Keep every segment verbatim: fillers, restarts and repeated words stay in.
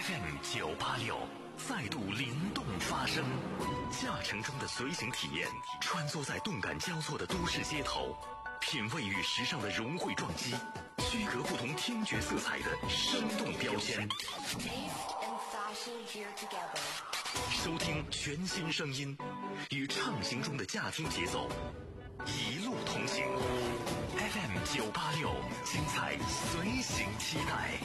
F M 九八六再度灵动发声，驾乘中的随行体验，穿梭在动感交错的都市街头，品味与时尚的融汇撞击，区隔不同听觉色彩的生动标签。收听全新声音，与畅行中的驾听节奏，一路同行。F M 九八六，精彩随行期待。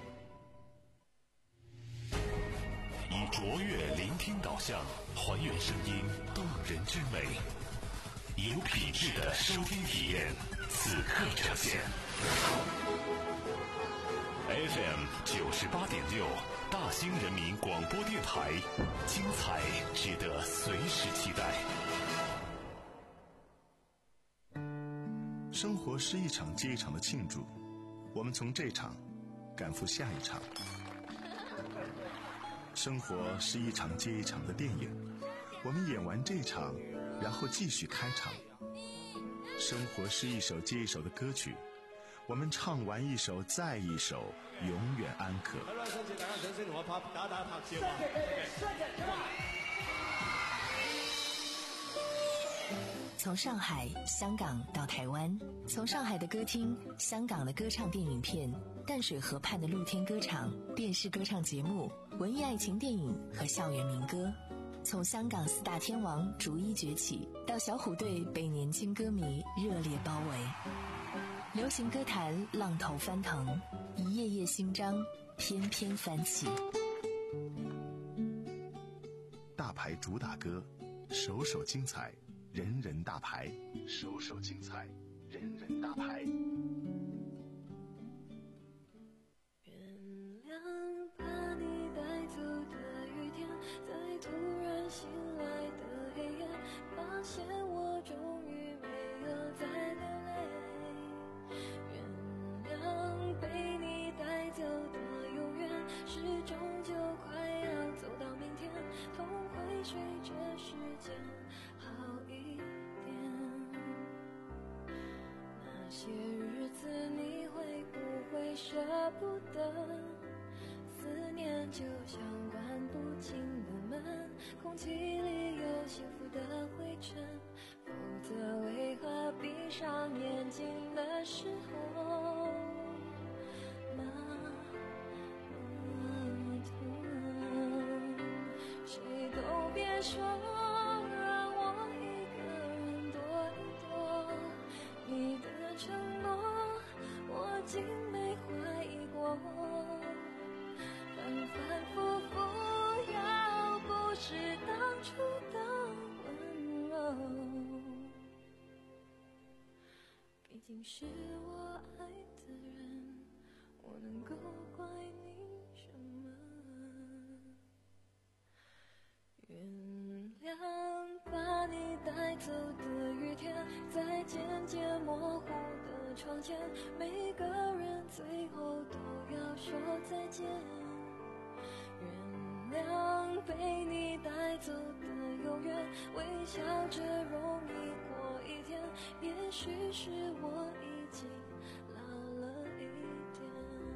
以卓越聆听导向，还原声音动人之美，有品质的收听体验，此刻呈现。F M 九十八点六，大兴人民广播电台，精彩值得随时期待。 生活是一场接一场的庆祝，我们从这场赶赴下一场。生活是一场接一场的电影，我们演完这场，然后继续开场。生活是一首接一首的歌曲，我们唱完一首再一首，永远安可。 从上海、香港到台湾，从上海的歌厅、香港的歌唱电影片、淡水河畔的露天歌场、电视歌唱节目、文艺爱情电影和校园民歌，从香港四大天王逐一崛起，到小虎队被年轻歌迷热烈包围。流行歌坛浪头翻腾，一页页新章翩翩翻起。 大牌主打歌，首首精彩，人人大牌，首首精彩，人人大牌。 原谅把你带走的雨天，在突然醒来的黑夜，发现我终于没有再流泪。原谅被你带走的永远，是终究快要走到明天，痛会随着时间好一点。那些日子你会不会舍不得？思念就像关不紧的门，空气里有幸福的灰尘，否则为何闭上眼睛的时候那么痛？谁都别说让我一个人躲一躲，你的承诺我竟没怀疑过，反反复复，要不是当初的温柔，毕竟是我爱的人，我能够怪你什么？原谅把你带走的雨天，在渐渐模糊的窗前，每个人最后都要说再见。原谅被你带走的永远，微笑着容易过一天，也许是我已经老了一点。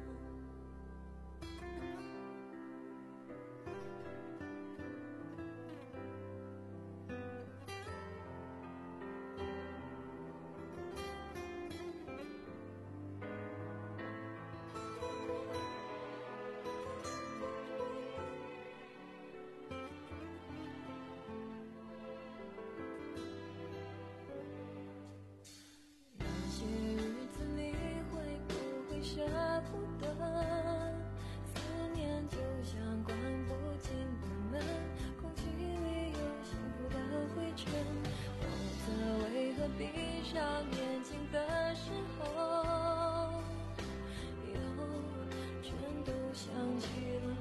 舍不得，思念就像关不紧的门，空气里有幸福的灰尘，否则为何闭上眼睛的时候又全都想起了？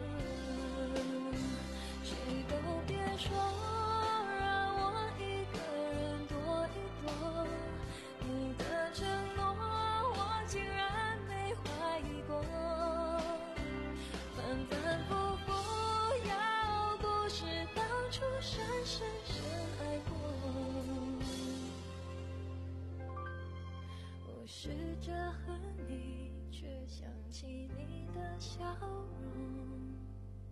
谁都别说让我一个人躲一躲，你的承诺我竟然怀疑过，反反复复，要不是当初深深深爱过，我试着恨你，却想起你的笑容。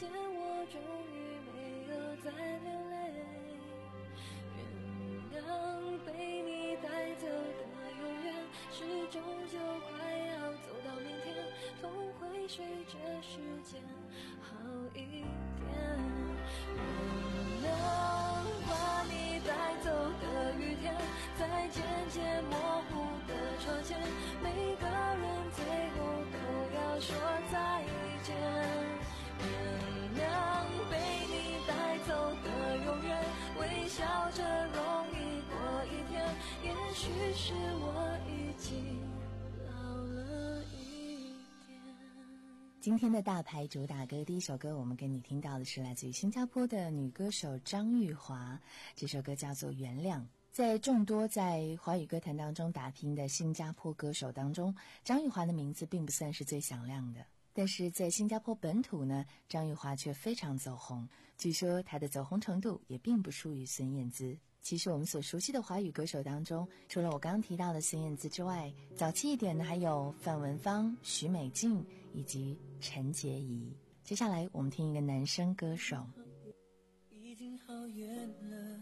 现我终于没有再流泪。原谅被你带走的永远，是终究快要走到明天，痛会随着时间好一点。原谅把你带走的雨天，在渐渐模糊的窗前，每个人最后都要说再见。原谅被你带走的永远，微笑着容易过一天，也许是我已经老了一点。 今天的大牌主打歌，第一首歌我们给你听到的是来自于新加坡的女歌手张玉华，这首歌叫做《原谅》。在众多在华语歌坛当中打拼的新加坡歌手当中，张玉华的名字并不算是最响亮的，但是在新加坡本土呢，张玉华却非常走红。据说她的走红程度也并不输于孙燕姿。其实我们所熟悉的华语歌手当中，除了我刚刚提到的孙燕姿之外，早期一点的还有范文芳、许美静以及陈洁仪。接下来我们听一个男生歌手。 已经好远了，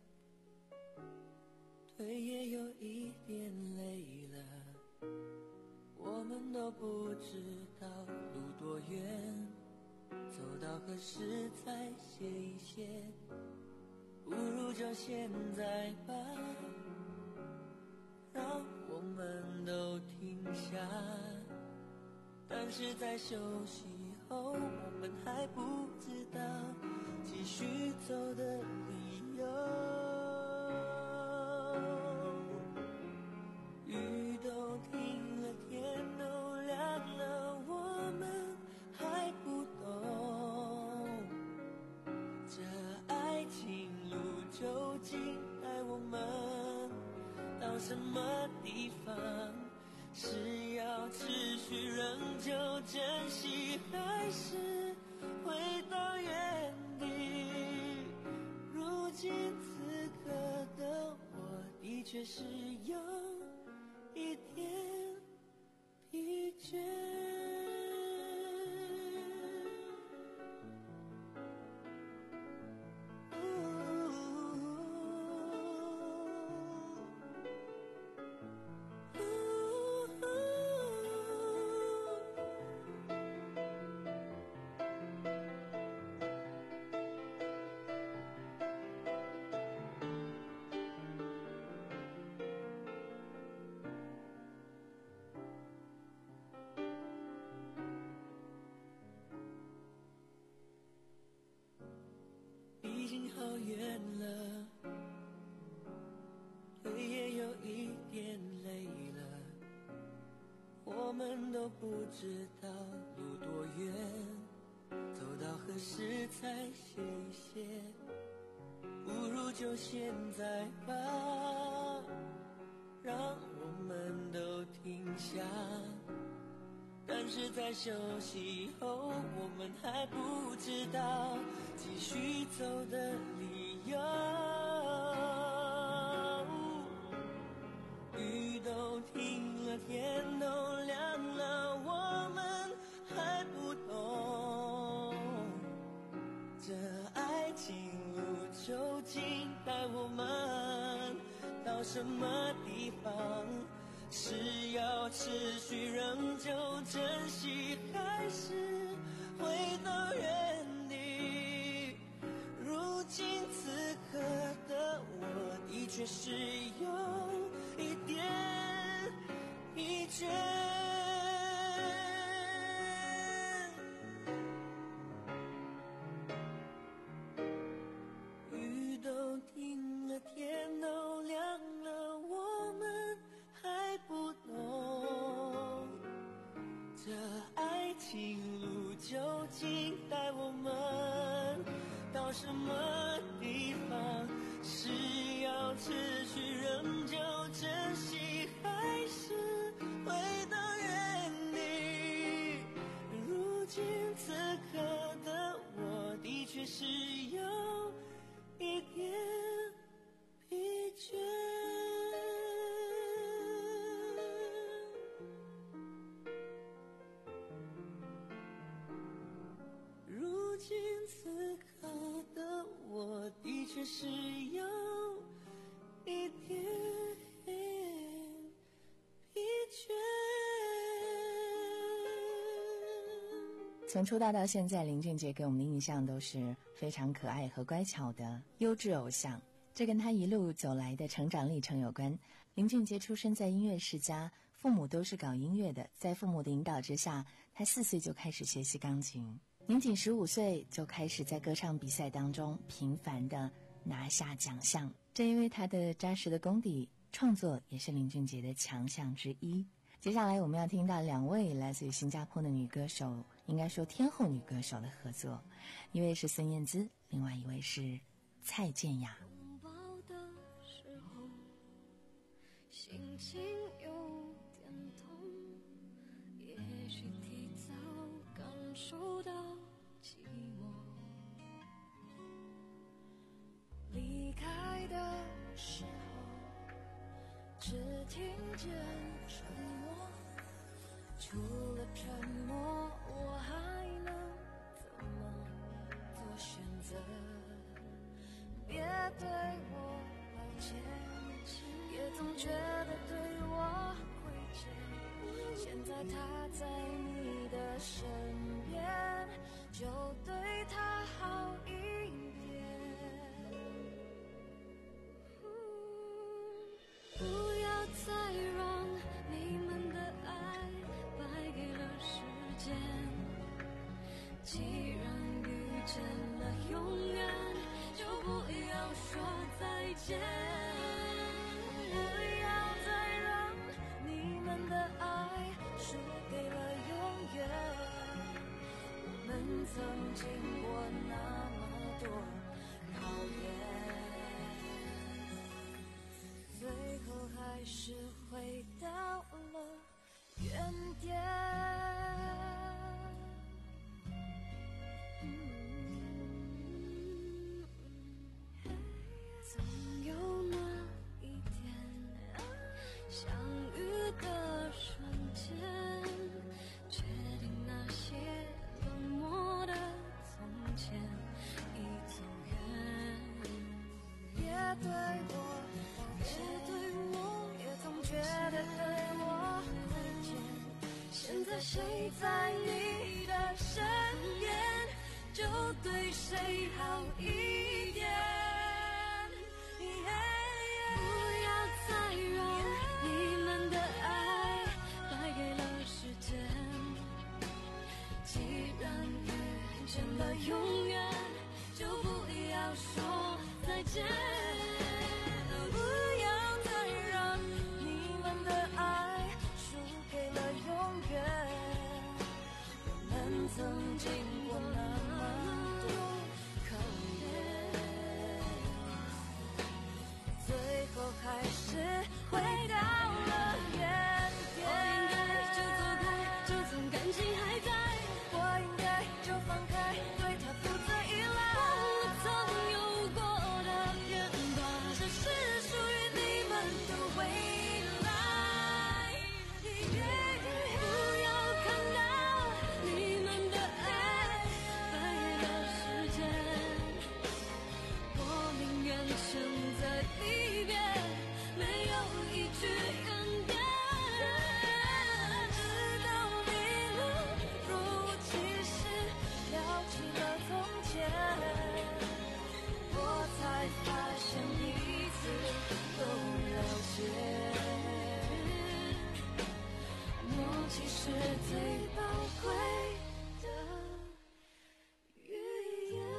腿也有一点累了，我们都不知道路多远，走到何时才歇一歇，不如就现在吧，让我们都停下。但是在休息后，我们还不知道继续走的理由。雨都停了，天都亮了，我们还不懂这爱情路究竟带我们到什么地方，是要持续仍旧珍惜，还是回到原地？如今此刻的我的确是有一点疲倦。已经好远了，腿也有一点累了，我们都不知道路多远，走到何时才歇一歇，不如就现在吧，让我们都停下。但是在休息后，我们还不知道继续走的理由。雨都停了，天都亮了，我们还不懂这爱情路究竟带我们到什么地方，是要持续仍旧珍惜，还是回到原地？如今此刻的我的确是有一点疲倦。雨都停了，天都亮了，我们还不懂这爱情路究竟带我们到什么地方，是要持续仍旧珍惜，还是回到原地？如今此刻的我的确是有一点疲倦。如今从出道到现在，林俊杰给我们的印象都是非常可爱和乖巧的优质偶像，这跟他一路走来的成长历程有关。林俊杰出生在音乐世家，父母都是搞音乐的，在父母的引导之下，他四岁就开始学习钢琴，年仅十五岁就开始在歌唱比赛当中频繁地拿下奖项。正因为他的扎实的功底，创作也是林俊杰的强项之一。接下来我们要听到两位来自于新加坡的女歌手，应该说天后女歌手的合作，一位是孙燕姿，另外一位是蔡健雅。 拥抱的时候，心情有点痛，也许提早感受到寂寞。离开的时候，只听见沉默，除了沉默，我还能怎么做选择？别对我抱歉，也总觉得对我亏欠。现在他在你的身边，就对他好一点。不要再让你们的爱败给了时间，既然遇见了永远，就不要说再见。不要再让你们的爱输给了永远，我们曾经过那么多考验，最后还是回到了原点。总有那一天，相遇的瞬间，决定那些冷漠的从前已走远。别对我抱歉，对我也总觉得对我亏欠。现在谁在你的身边，就对谁好一点。不要再让你们的爱败给了时间，既然遇见了永远，就不要说再见。不要再让你们的爱输给了永远，我们曾经过那么多考验，最后还是回到了原点。我应该就走开，就算感情还在，我应该就放开，对他不再依赖。我曾有过的片段，这是属于你们的未来。不要看到你们的爱败给了时间，我宁愿选择离别，没有一句怨言。直到你们若无其事聊起了从前，我才发现彼此都了解。默契是最宝贵的语言。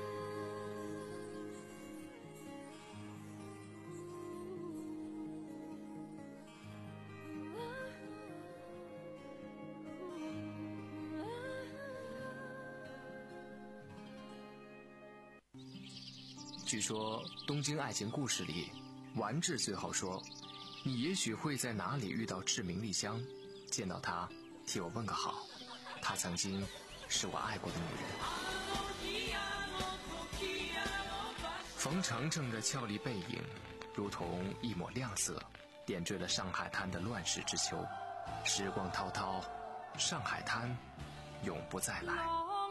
据说《东京爱情故事》里，丸治最后说：“你也许会在哪里遇到志明丽香，见到她，替我问个好。她曾经是我爱过的女人。”冯程程的俏丽背影，如同一抹亮色，点缀了上海滩的乱世之秋。时光滔滔，上海滩永不再来。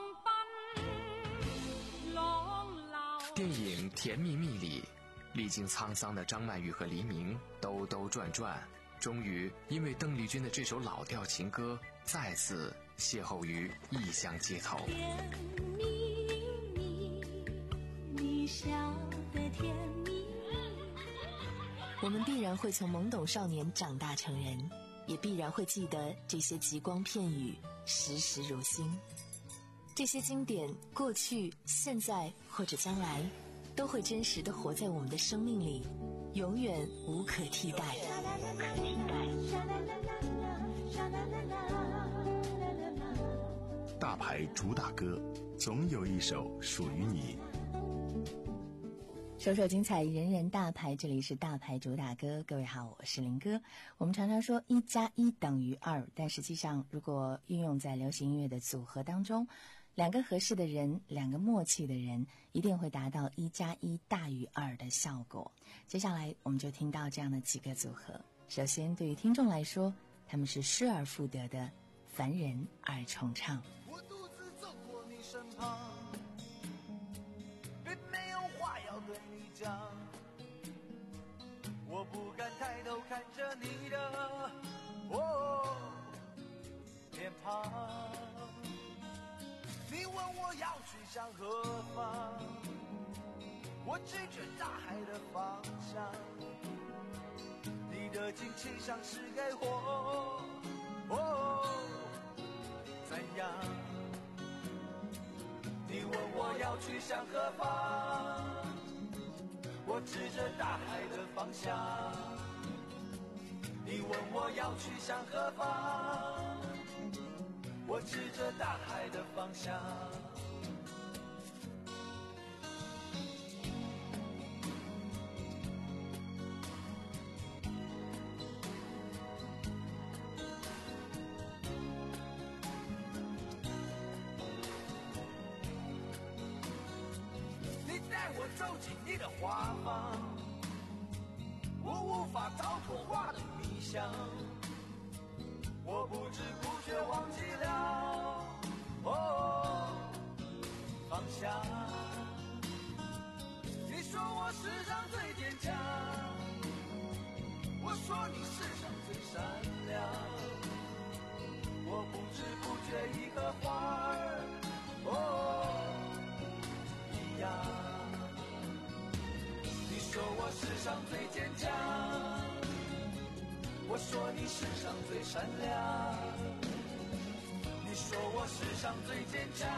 电影《甜蜜蜜》里，历经沧桑的张曼玉和黎明兜兜转转， 终于因为邓丽君的这首老调情歌再次邂逅于异乡街头。 甜蜜蜜，你笑得甜蜜。 我们必然会从懵懂少年长大成人，也必然会记得这些极光片语，时时如新。这些经典，过去、现在或者将来，都会真实地活在我们的生命里，永远无可替代。 大牌主打歌，总有一首属于你。 首首精彩，人人大牌，这里是大牌主打歌。各位好，我是林哥。我们常常说一加一等于二，但实际上如果运用在流行音乐的组合当中，两个合适的人，两个默契的人，一定会达到一加一大于二的效果。接下来我们就听到这样的几个组合。首先对于听众来说，他们是失而复得的凡人二重唱。 我独自走过你身旁，并没有话要对你讲，我不敢抬头看着你的哦脸庞。你问我要去向何方，我指着大海的方向。你的惊奇像是给我哦怎样？你问我要去向何方，我指着大海的方向。你问我要去向何方，我指着大海的方向。我走进你的花房，我无法逃脱花的迷香，我不知不觉忘记了哦方向。你说我世上最坚强，我说你世上最善良，我不知不觉已和花儿哦一样。你说我世上最坚强，我说你世上最善良。你说我世上最坚强，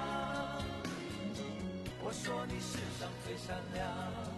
我说你世上最善良。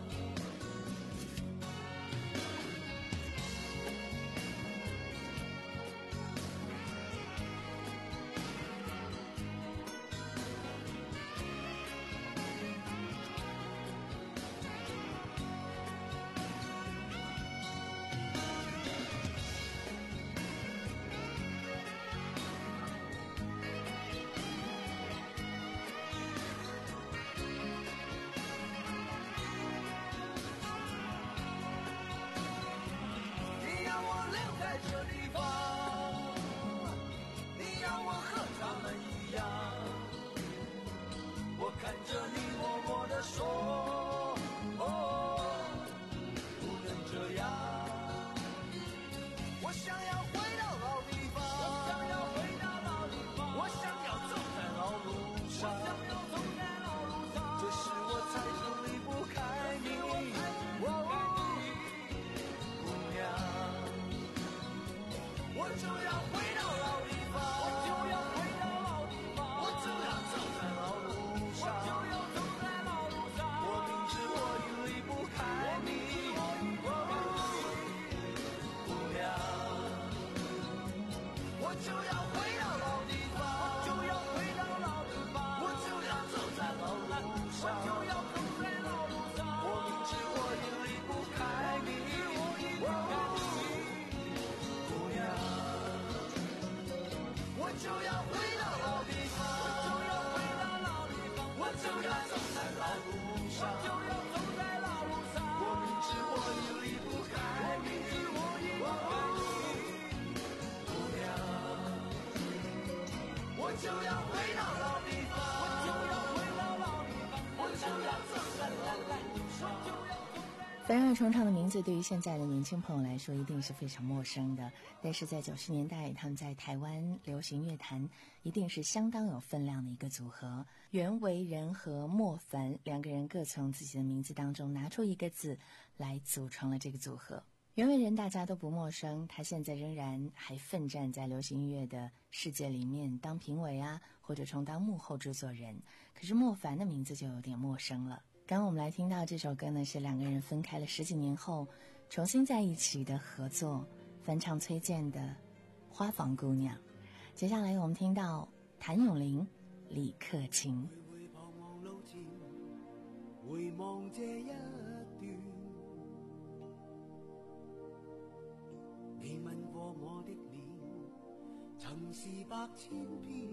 樊二重唱的名字对于现在的年轻朋友来说一定是非常陌生的，但是在九十年代他们在台湾流行乐坛一定是相当有分量的一个组合。袁惟仁和莫凡两个人各从自己的名字当中拿出一个字来组成了这个组合。袁惟仁大家都不陌生，他现在仍然还奋战在流行音乐的世界里面当评委啊，或者充当幕后制作人。可是莫凡的名字就有点陌生了。刚刚我们来听到这首歌呢，是两个人分开了十几年后重新在一起的合作，翻唱崔健的《花房姑娘》。接下来我们听到谭咏麟、李克勤。 回望这一段，你吻过我的脸，曾是百千遍，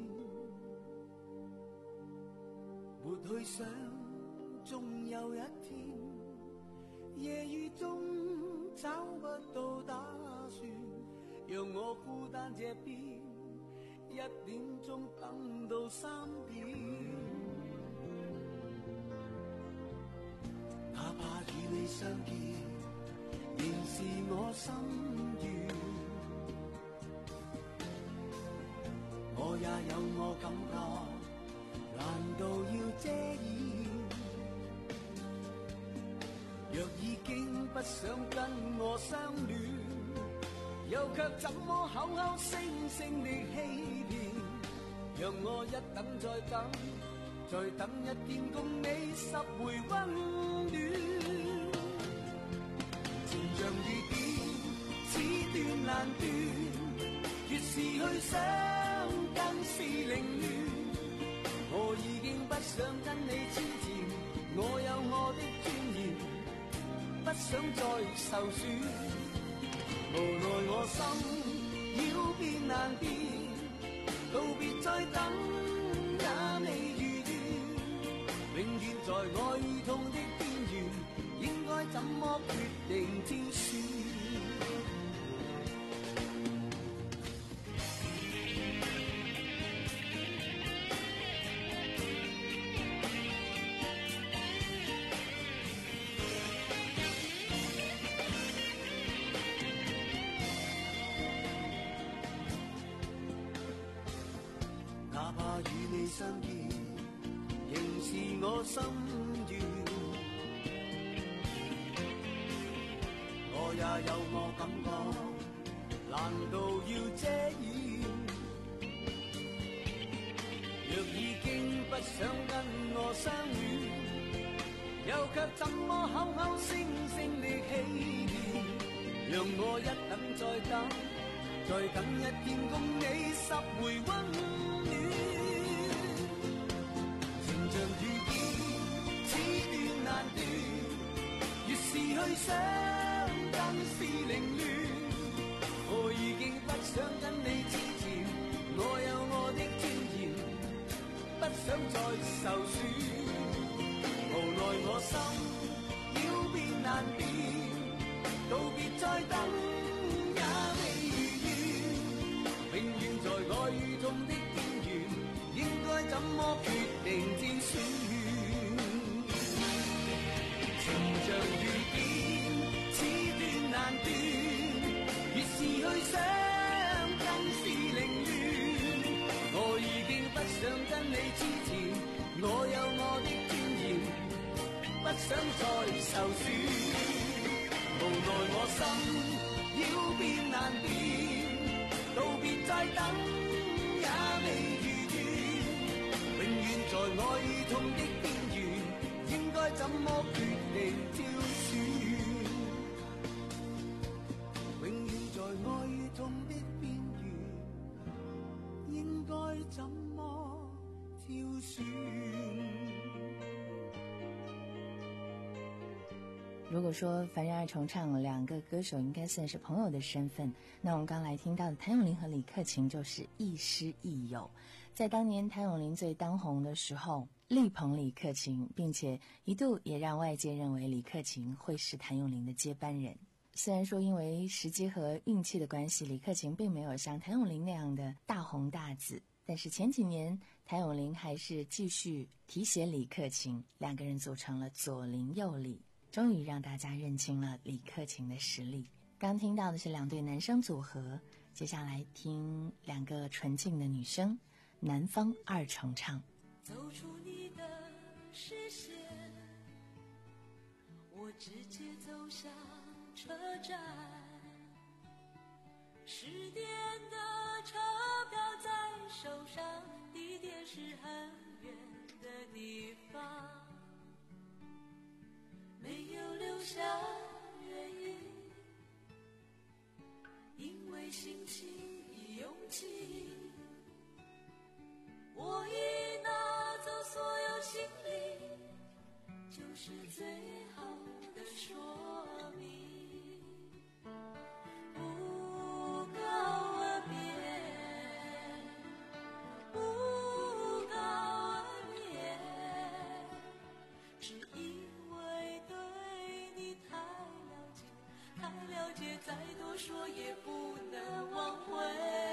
没去想终有一天，夜雨中找不到打算，让我孤單這邊，一點鐘等到三點，哪怕與你相見，仍是我心願，我也有我感覺，難道要遮掩？若已經不想跟我相戀，又卻怎麼口口聲聲的欺騙？讓我一等再等，再等一天共你十回溫暖。情像雨點，此斷難斷，越是去想更是凌亂。我已經不想跟你黐纏，我有我的尊嚴。不想再受損，無奈我心要變難變，道別再等也未如願，永遠在愛與痛的邊緣，應該怎麼決定挑選？哪怕與你相見，仍是我心願。我也有我感覺，難道要遮掩？若已經不想跟我相戀，又卻怎麼口口聲聲地欺騙？讓我一等再等，再等一天共你十回溫暖。像雨點，此斷難斷，越是去想更是凌亂。我已經不想跟你黐纏，我有我的尊嚴，不想再受損。無奈我心要變難變，道別再等也未如願，永遠在愛與痛的邊緣，應該怎麼決定挑選？情像雨點，此斷難斷，越是去想更是凌亂。我已經不想跟你黐纏，我有我的尊嚴，不想再受損。無奈我心要變難變，道別再等也未如願，永遠在愛與痛的邊緣，應該怎麼決定挑選？永遠在愛與痛的邊緣，應該怎麼挑選？ 如果说樊人二重唱两个歌手应该算是朋友的身份，那我们刚来听到的谭咏麟和李克勤就是亦师亦友。在当年谭咏麟最当红的时候，力捧李克勤，并且一度也让外界认为李克勤会是谭咏麟的接班人。虽然说因为时机和运气的关系，李克勤并没有像谭咏麟那样的大红大紫，但是前几年谭咏麟还是继续提携李克勤，两个人组成了左邻右里。 终于让大家认清了李克勤的实力。刚听到的是两对男生组合，接下来听两个纯净的女生，南方二重唱。 走出你的视线，我直接走向车站，十点的车票在手上，地点是很远的地方，没有留下原因，因为心情已拥挤，我已拿走所有行李，就是最好的说明。不告而别，不告而别，只因为对你太了解，太了解，再多说也不能挽回。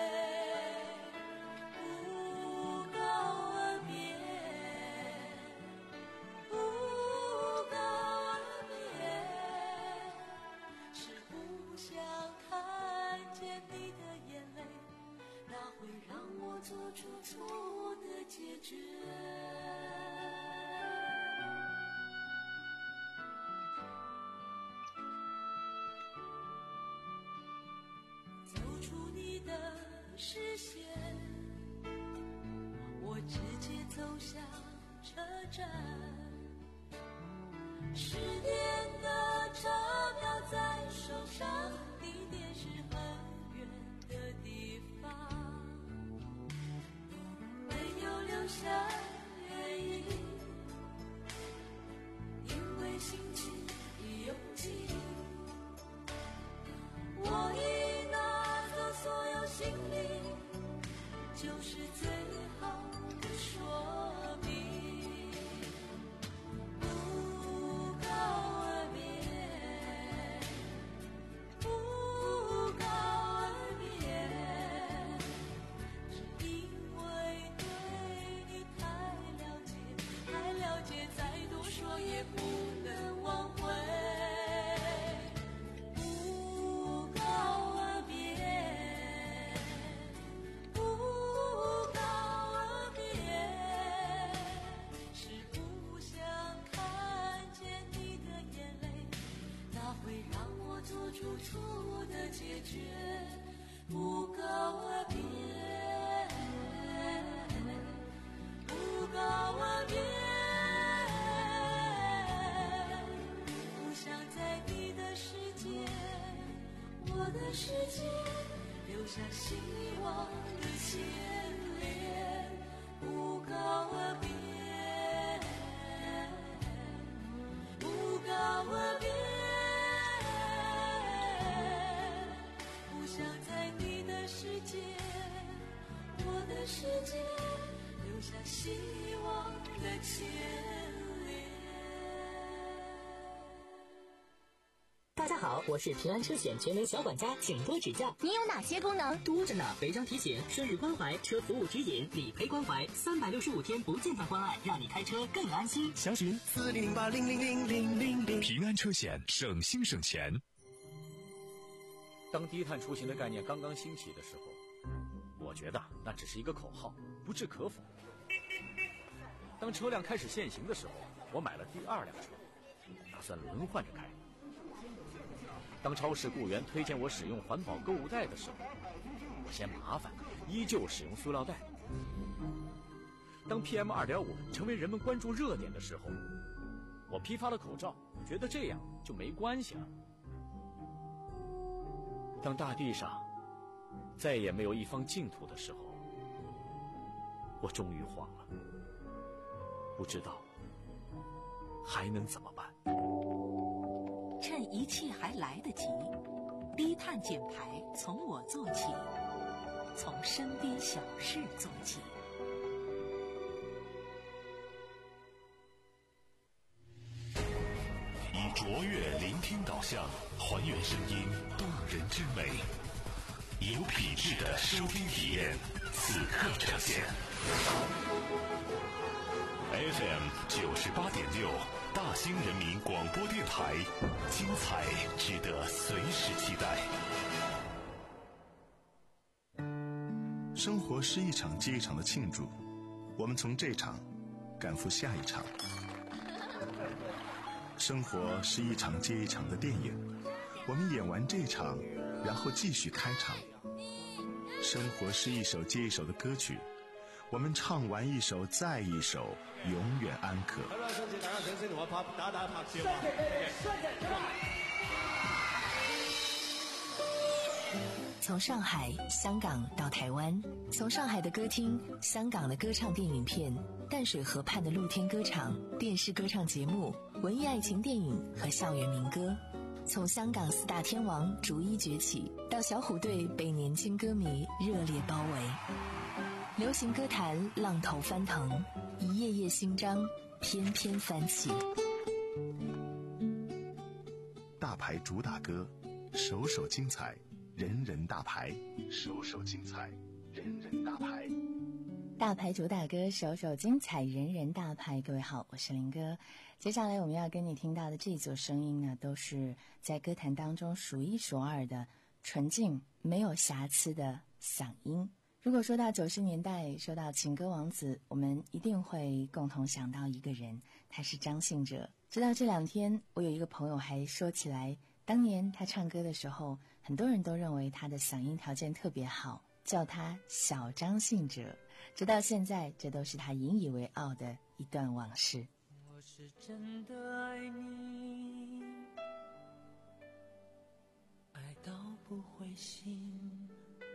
做出错的解决，走出你的视线，我直接走向车站，十点的车票在手上，地点是很远的地方，留下原因，因为心情已拥挤，我已拿走所有行李，就是最好的说明。不告而别，不告而别，只因为太了解，再多说也不能挽回。不告而别，不告而别，是不想看见你的眼泪，那会让我做出错的解决。不告而别，不告而别，不想在你的世界，我的世界，留下希望的牵连。不告而别，不告而别，不想在你的世界，我的世界，留下希望的牵连。 大家好，我是平安车险全能小管家，请多指教。 你有哪些功能？ 多着呢，违章提醒、顺日关怀、车服务指引、理赔关怀，三百六十五天不间断关爱，让你开车更安心。 详询四零零八零零零零零零。 平安车险，省心省钱。 当低碳出行的概念刚刚兴起的时候，我觉得那只是一个口号，不置可否。当车辆开始限行的时候，我买了第二辆车，打算轮换着开。当超市雇员推荐我使用环保购物袋的时候，我嫌麻烦，依旧使用塑料袋。当 P M 二点五 成为人们关注热点的时候，我批发了口罩，觉得这样就没关系了。当大地上再也没有一方净土的时候，我终于慌了，不知道还能怎么办。 趁一切还来得及，低碳减排从我做起，从身边小事做起。 以卓越聆听导向，还原声音动人之美，有品质的收听体验，此刻呈现。 F M 九十八点六，大兴人民广播电台，精彩值得随时期待。 生活是一场接一场的庆祝，我们从这场赶赴下一场。生活是一场接一场的电影，我们演完这场，然后继续开场。生活是一首接一首的歌曲，我们唱完一首再一首，永远安可。 好啦，上次大家掌聲同我拍打打拍照啊！ 从上海、香港到台湾，从上海的歌厅、香港的歌唱电影片、淡水河畔的露天歌场、电视歌唱节目、文艺爱情电影和校园民歌，从香港四大天王逐一崛起，到小虎队被年轻歌迷热烈包围。流行歌坛浪头翻腾，一页页新章翩翩翻起。 大牌主打歌，首首精彩，人人大牌，首首精彩，人人大牌。 大牌主打歌，首首精彩，人人大牌。各位好，我是林哥。接下来我们要跟你听到的这组声音呢，都是在歌坛当中数一数二的纯净、没有瑕疵的嗓音。如果说到九十年代，说到情歌王子，我们一定会共同想到一个人，他是张信哲。直到这两天，我有一个朋友还说起来，当年他唱歌的时候，很多人都认为他的嗓音条件特别好，叫他小张信哲。直到现在，这都是他引以为傲的一段往事。 我是真的爱你，爱到不灰心，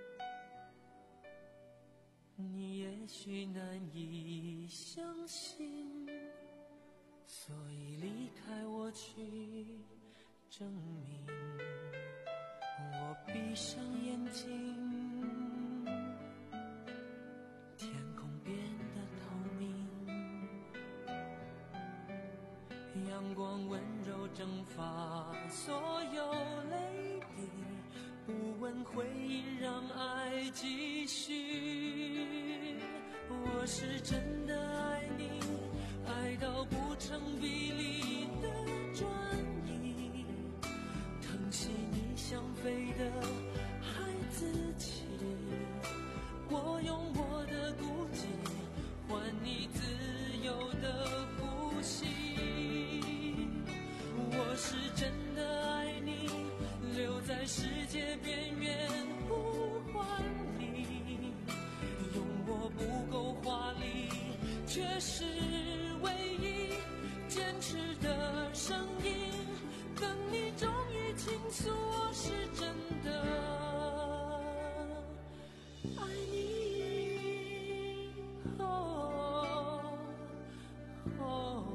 你也许难以相信，所以离开我去证明。我闭上眼睛，天空变得透明，阳光温柔蒸发所有泪滴，不问回音，让爱继续。我是真的爱你，爱到不成比例的转移，疼惜你想飞的孩子气，我用我的孤寂换你自由的呼吸。我是真的爱你，留在世界边缘呼唤你，用我不够华丽，却是唯一坚持的声音，等你终于倾诉，我是真的爱你。哦哦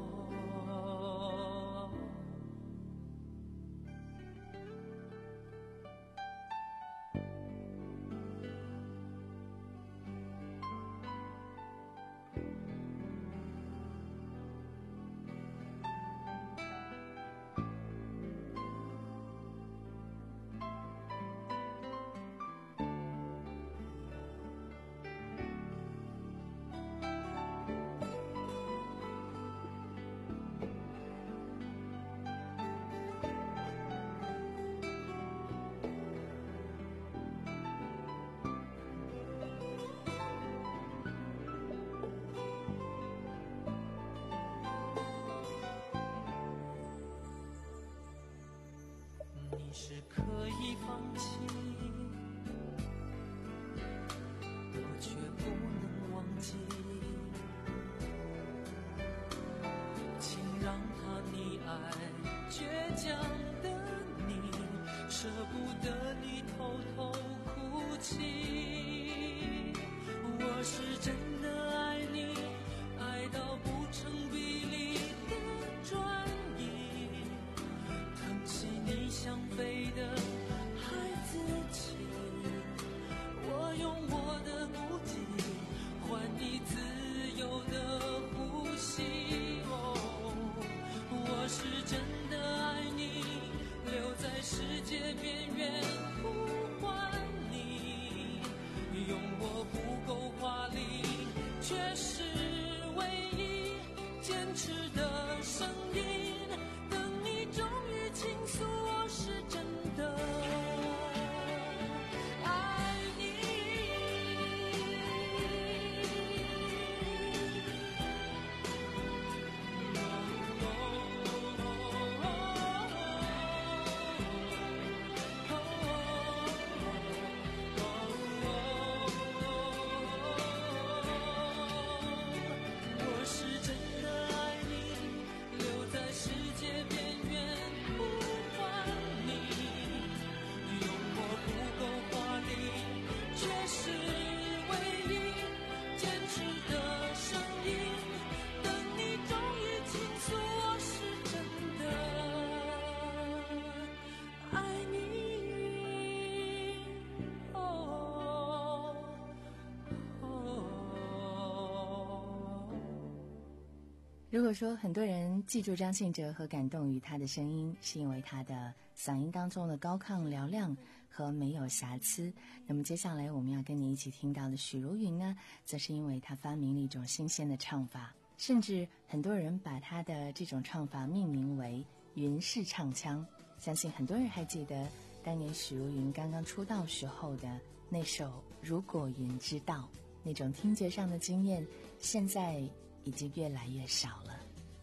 你是可以放弃，我却不能忘记，请让他溺爱倔强的你，舍不得你偷偷哭泣。我是真的爱你，爱到不成比例的转移，疼惜你想飞的孩子气，我用我的孤寂换你自由的呼吸。哦，我是真的爱你，留在世界边缘呼唤你，用我不够华丽，却是唯一如果说很多人记住张信哲和感动于他的声音，是因为他的嗓音当中的高亢嘹亮和没有瑕疵，那么接下来我们要跟你一起听到的许茹芸呢，则是因为他发明了一种新鲜的唱法，甚至很多人把他的这种唱法命名为云式唱腔。相信很多人还记得当年许茹芸刚刚出道时候的那首《如果云知道》，那种听觉上的经验现在已经越来越少了。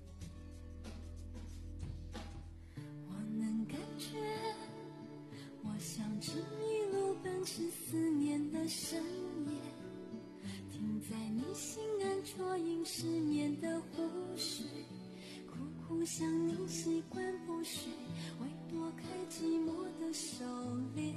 我能感觉，我像只一路奔驰思念的深夜，停在你心安啜饮失眠的湖水，苦苦想你习惯不睡，为躲开寂寞的狩猎。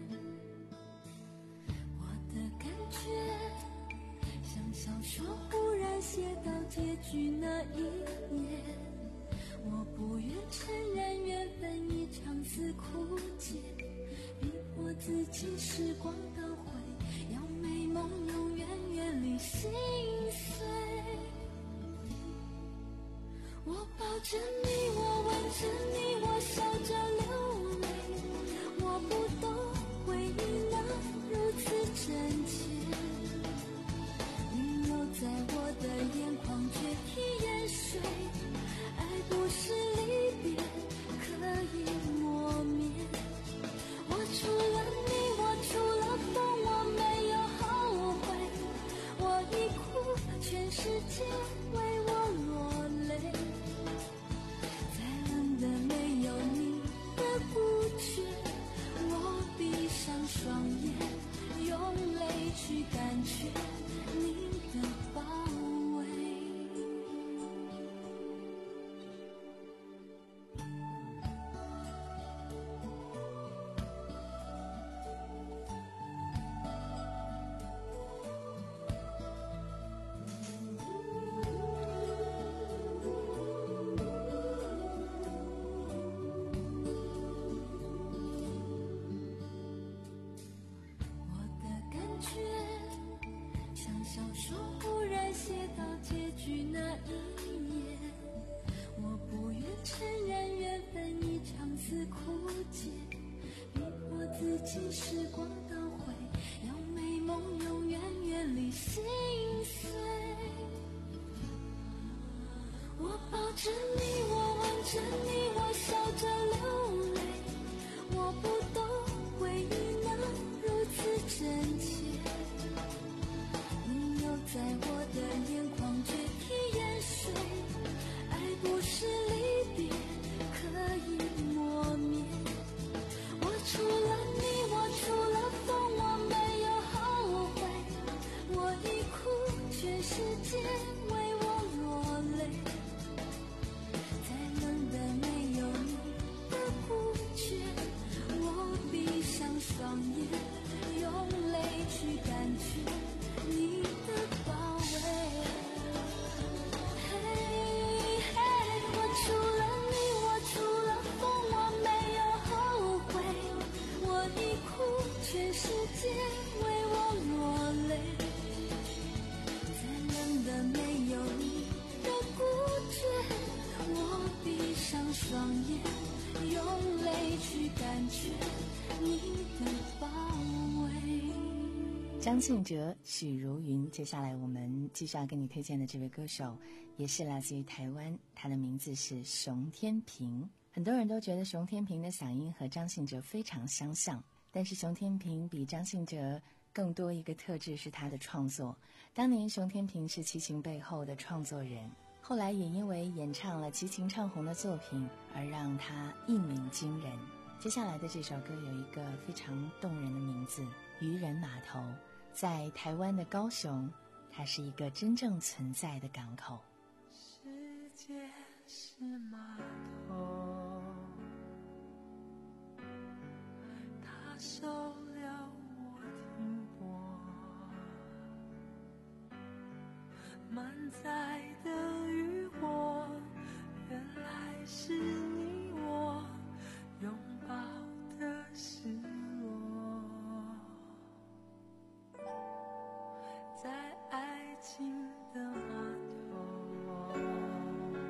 我的感觉像小说忽然写到结局那一页，我不愿承认缘分一场似枯竭，逼迫自己时光倒回，要美梦永远远离心碎。我抱着你，我吻着你，我笑着流泪，我不懂回忆那如此真切，你又在我的眼眶决堤淹水，爱不是离别可以磨灭。我除了你，我除了风，我没有后悔，我一哭全世界为我落泪，再冷的没有你的不觉，我闭上双眼，用泪去感觉你的包围。小说忽然写到结局那一页，我不愿承认缘分一场似枯竭，逼迫自己时光倒回，要美梦永远远离心碎。我抱着你，我吻着你，我笑着流泪，我不懂回忆那如此真切，在我的眼眶决堤淹水，爱不是离别可以磨灭。我除了你，我除了风，我没有后悔，我一哭全世界为我落泪，再冷的没有你的不觉，我闭上双眼，用泪去感觉你的包围。嘿嘿，我除了你，我除了风，我没有后悔，我一哭全世界为我落泪，再冷的没有你的不觉，我闭上双眼，用泪去感觉你的包围。 张信哲、许茹芸，接下来我们继续要给你推荐的这位歌手，也是来自于台湾，他的名字是熊天平。很多人都觉得熊天平的嗓音和张信哲非常相像，但是熊天平比张信哲更多一个特质是他的创作。当年熊天平是齐秦背后的创作人，后来也因为演唱了齐秦唱红的作品而让他一鸣惊人。接下来的这首歌有一个非常动人的名字，渔人码头。在台湾的高雄，它是一个真正存在的港口。 世界是码头，它收了我停泊，满载的渔火，原来是你我拥抱的失落，在爱情的码头，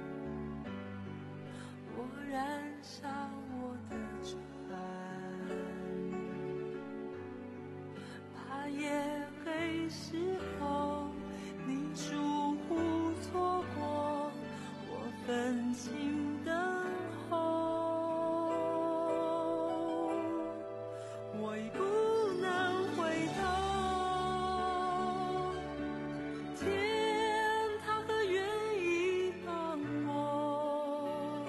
上我的船，怕夜黑时候你疏忽错过我分情等候，我已不能回头，天它可愿意帮我？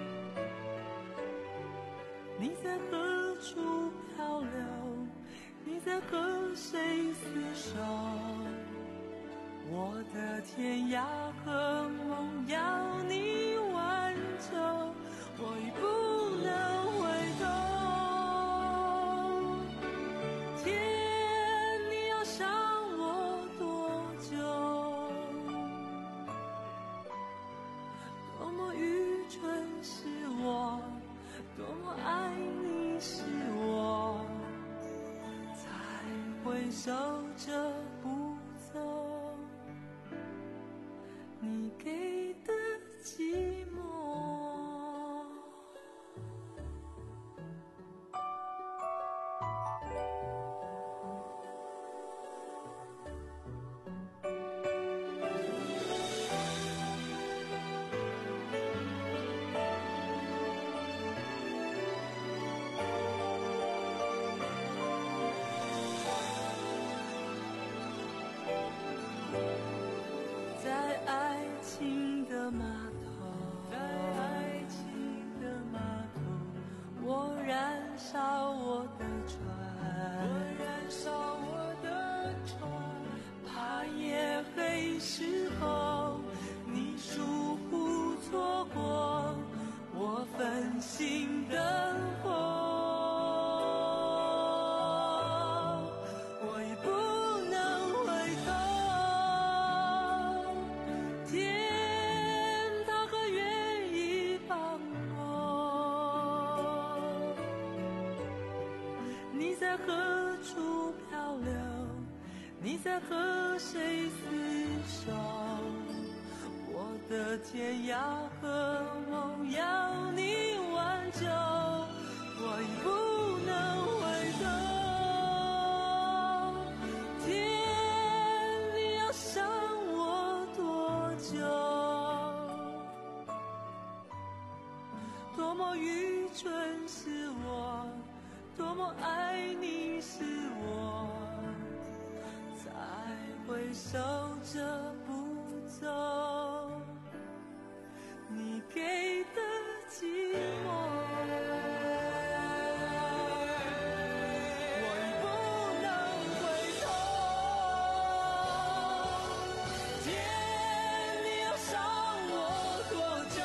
你在何处漂流？你在和谁厮守？我的天涯和梦要你挽救，我已不能回头。天，你要伤我多久？多么愚蠢是我，多么爱你是我，才会守着不走你给的寂寞。在爱情的码头，在爱情的码头，我燃烧我的船，我燃烧我的船，怕夜黑时候你疏忽错过我分心等候，我已不能回头。天，它可愿意帮我？你在何处漂流？你在和谁厮守？我的天涯和梦要你挽救，我已不能回头。天，你要伤我多久？多么愚蠢是我，多么爱你是我，才会守着不走你给的寂寞。我已不能回头，天，你要伤我多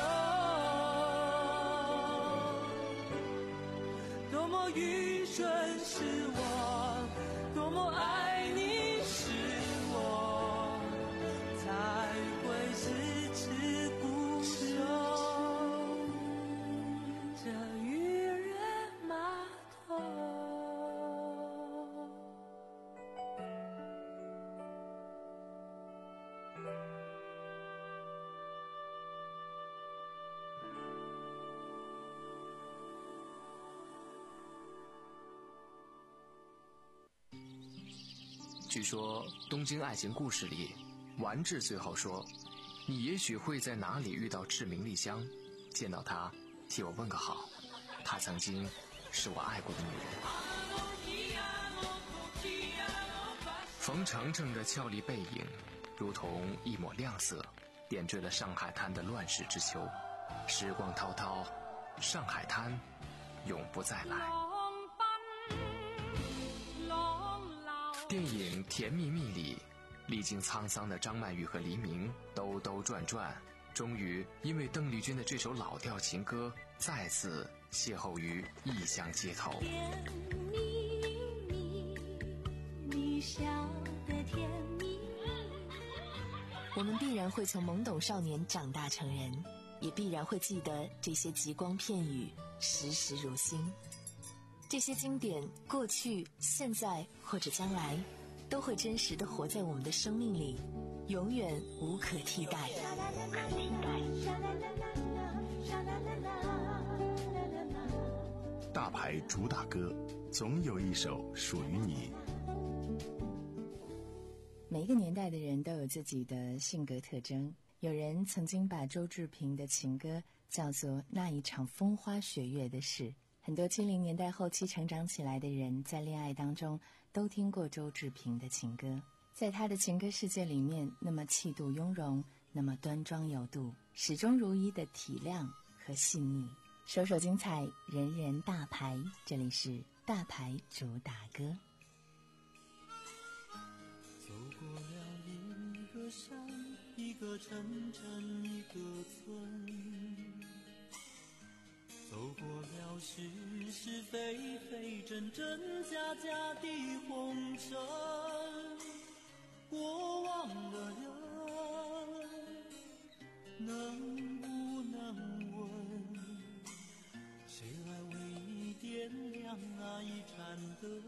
久？多么愚蠢是我，多么爱你是我，才会是持不休这渔人码头。 据说《东京爱情故事》里，丸治最后说：“你也许会在哪里遇到志明丽香，见到她，替我问个好。她曾经是我爱过的女人。”冯程程的俏丽背影，如同一抹亮色，点缀了上海滩的乱世之秋。时光滔滔，上海滩永不再来。电影《甜蜜蜜》里，历经沧桑的张曼玉和黎明兜兜转转，终于因为邓丽君的这首老调情歌，再次邂逅于异乡街头。 甜蜜蜜，你笑得甜蜜蜜。 我们必然会从懵懂少年长大成人，也必然会记得这些极光片语，时时如新。这些经典，过去、现在或者将来，都会真实地活在我们的生命里，永远无可替代。无可替代。 大牌主打歌，总有一首属于你。 每一个年代的人都有自己的性格特征，有人曾经把周志平的情歌叫做那一场风花雪月的事。很多七零年代后期成长起来的人在恋爱当中都听过周志平的情歌，在他的情歌世界里面，那么气度雍容，那么端庄有度，始终如一的体谅和细腻。首首精彩，人人大牌，这里是大牌主打歌。 走过了一个山，一个城镇，一个村，走过了是是非非，真真假假的红尘。过往的人能不能问，谁来为你点亮那一盏灯？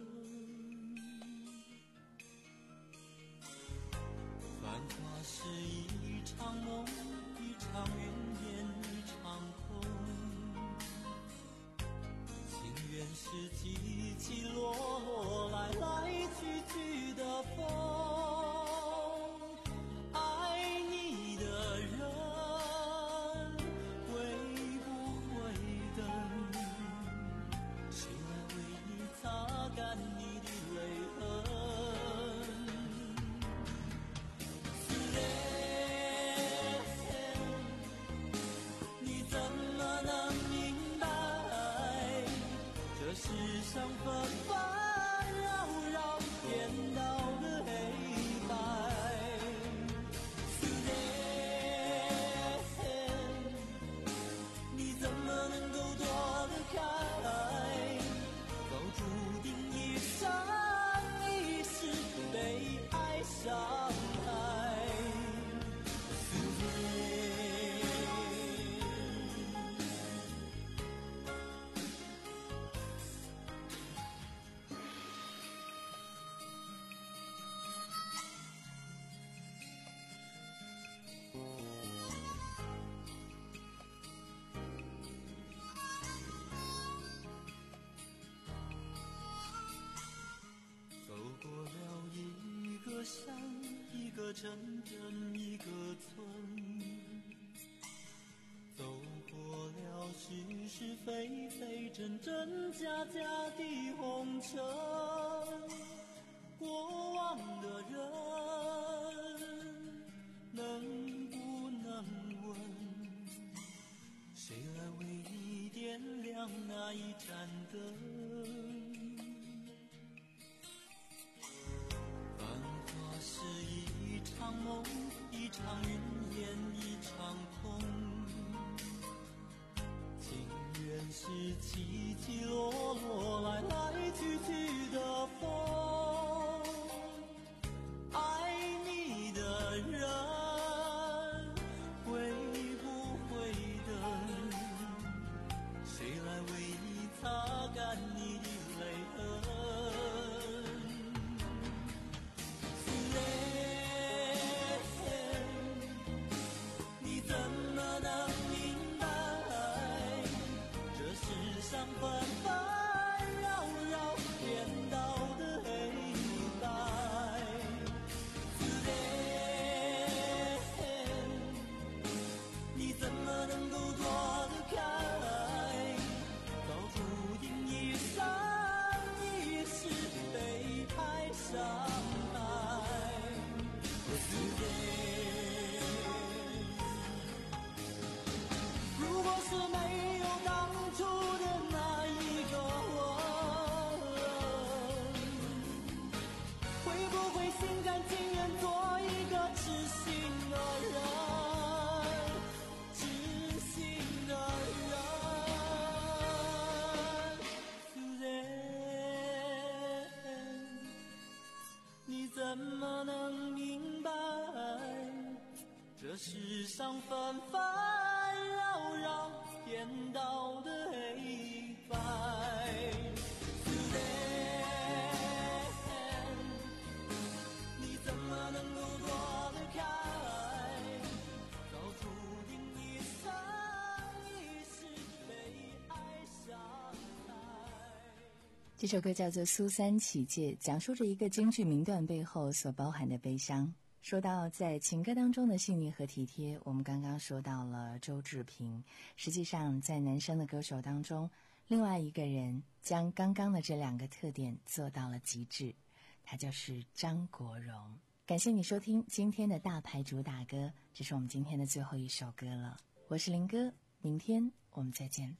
繁华是一场梦，一场云烟，一场空。情缘是起起落落，来来去去的风。爱你的人会不会等？谁来为你擦干你的泪痕？思念，你怎么能明白？这世上纷纷扰扰，颠倒的黑白。思念，你怎么能够躲得开？早注定一生一世被爱伤害。思念，走过了一个山，一个城镇，一个村，走过了是是非非，真真假假的红尘。过往的人能不能问，谁来为你点亮那一盏灯？繁华是一场梦，一场云烟，一场空。情缘是起起落落，来来去去的风。爱你的人会不会等？谁来为你擦干你的泪痕？思念，你怎么能明白？这世上纷纷扰扰，颠倒的黑白。思念，你怎么能够躲得开？早注定一生一世被爱伤害。思念，如果是没有当初的那一个我，会不会心甘情愿做一个痴心的人？痴心的人，你怎么能明白？这世上纷纷扰扰，颠倒的黑白。思念，你怎么能够躲得开？早注定一生一世被爱伤害。 这首歌叫做《苏三起解》，讲述着一个京剧名段背后所包含的悲伤。说到在情歌当中的细腻和体贴，我们刚刚说到了周志平，实际上在男生的歌手当中，另外一个人将刚刚的这两个特点做到了极致，他就是张国荣。感谢你收听今天的大牌主打歌，这是我们今天的最后一首歌了。我是林哥，明天我们再见。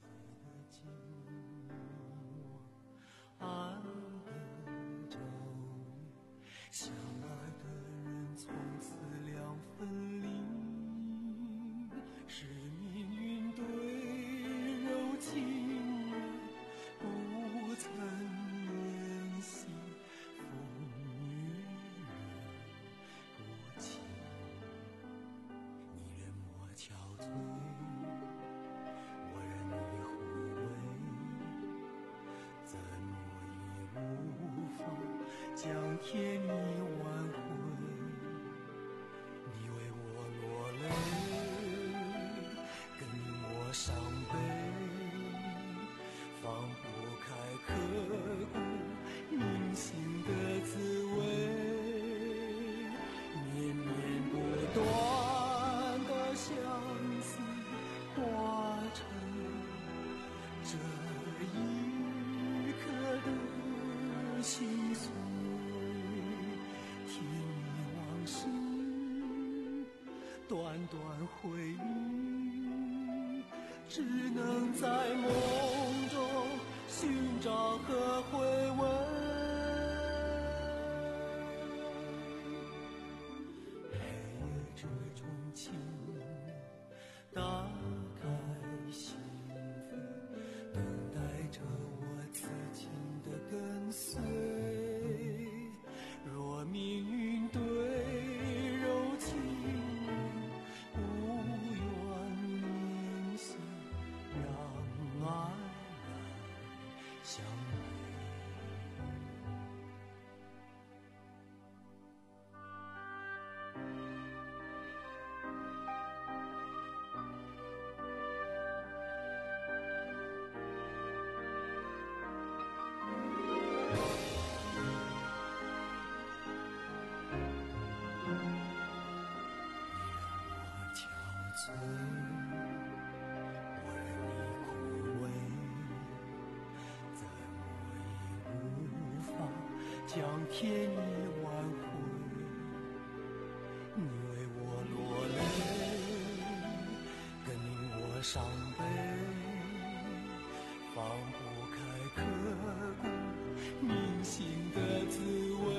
爱的粥，相爱的人从此两分离，是命运对柔情人不曾怜惜，风雨人多情，你任我憔悴，我任你回味，怎么无法将天意挽回，你为我落泪，跟我伤悲，放不开刻骨铭心的滋味，绵绵不断的相思化成这一刻的心碎，甜蜜往事，段段回忆，只能在梦中寻找和回味。黑夜之中情，打开心扉，等待着我此情的跟随，若命运对柔情人无缘联系，让爱来相陪。憔悴，我任你枯萎，怎么也无法将天意挽回，你为我落泪，跟我伤悲，放不开刻骨铭心的滋味，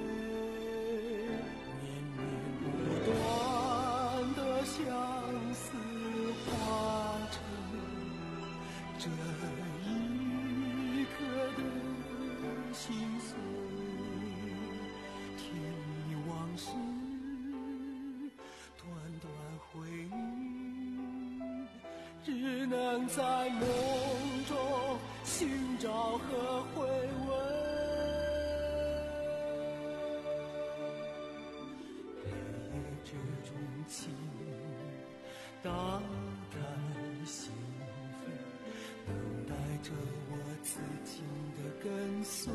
绵绵不断的相思化成这一刻的心碎，甜蜜往事，段段回忆，只能在梦中寻找和回味。黑夜之中情，打开心扉，等待着我此情的跟随，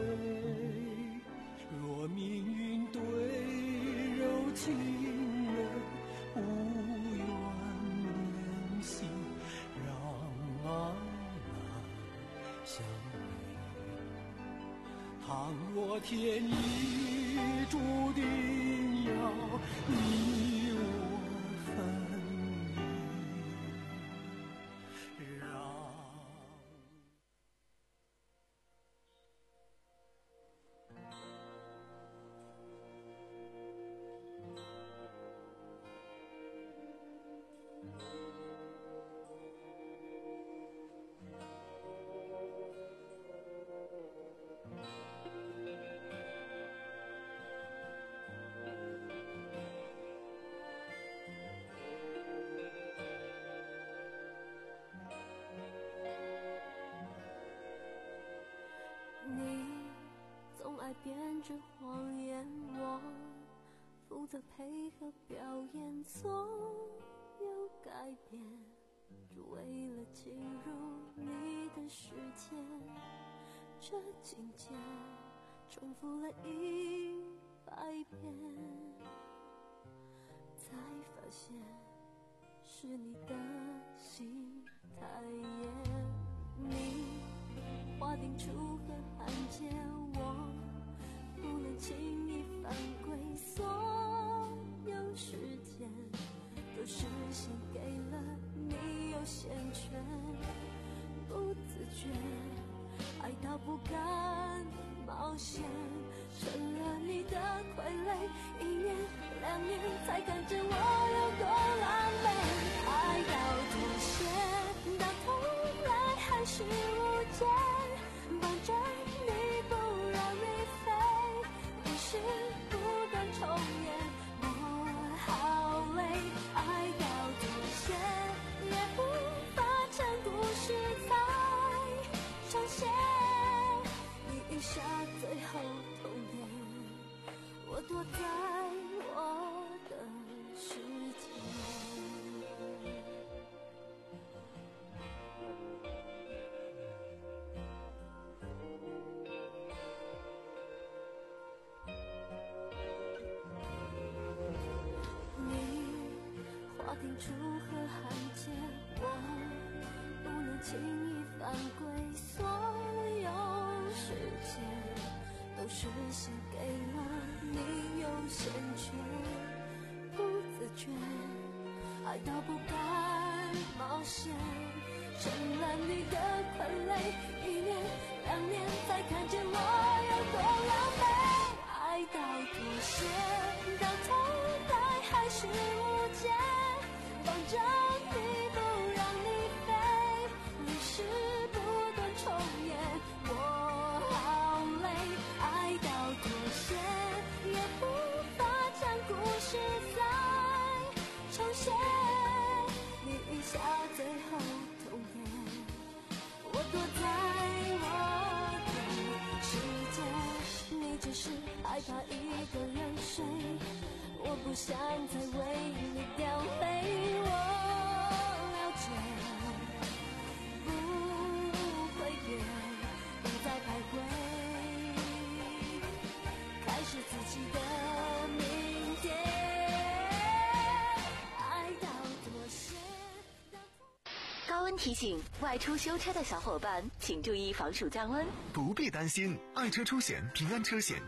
若命运对柔情人无缘联系，让爱来相陪。倘若天意注定要你我分离，让编织谎言，我负责配合表演，总有改变，只为了进入你的世界。 这情节重复了一百遍，才发现是你的心太野。你划定出河汉界，我不能轻易犯规，所有时间都是献给了你优先权，不自觉爱到不敢冒险，成了你的傀儡，一年两年才看见我有多狼狈，爱到妥协，到头来还是无解，绑着你不让你飞，于是不断重演，我好累，爱到妥协也无法将故事再重写，你一下最后痛点，我躲在我的世界。划定出河汉界，我不能轻易犯规，所有时间都是献给了你优先权，不自觉爱到不敢冒险，成了你的傀儡，一年两年才看见我有多狼狈，爱到妥协，到头来还是无解，绑着你不让你飞，于是不断重演，我好累，爱到妥协也无法将故事再重写，你一下最后痛点，我躲在我的世界，你只是害怕一个人睡，我不想再为你掉泪，我了解，不会变，不再徘徊，开始自己的明天，爱到妥协。 高温提醒：外出修车的小伙伴，请注意防暑降温。 不必担心，爱车出险平安车险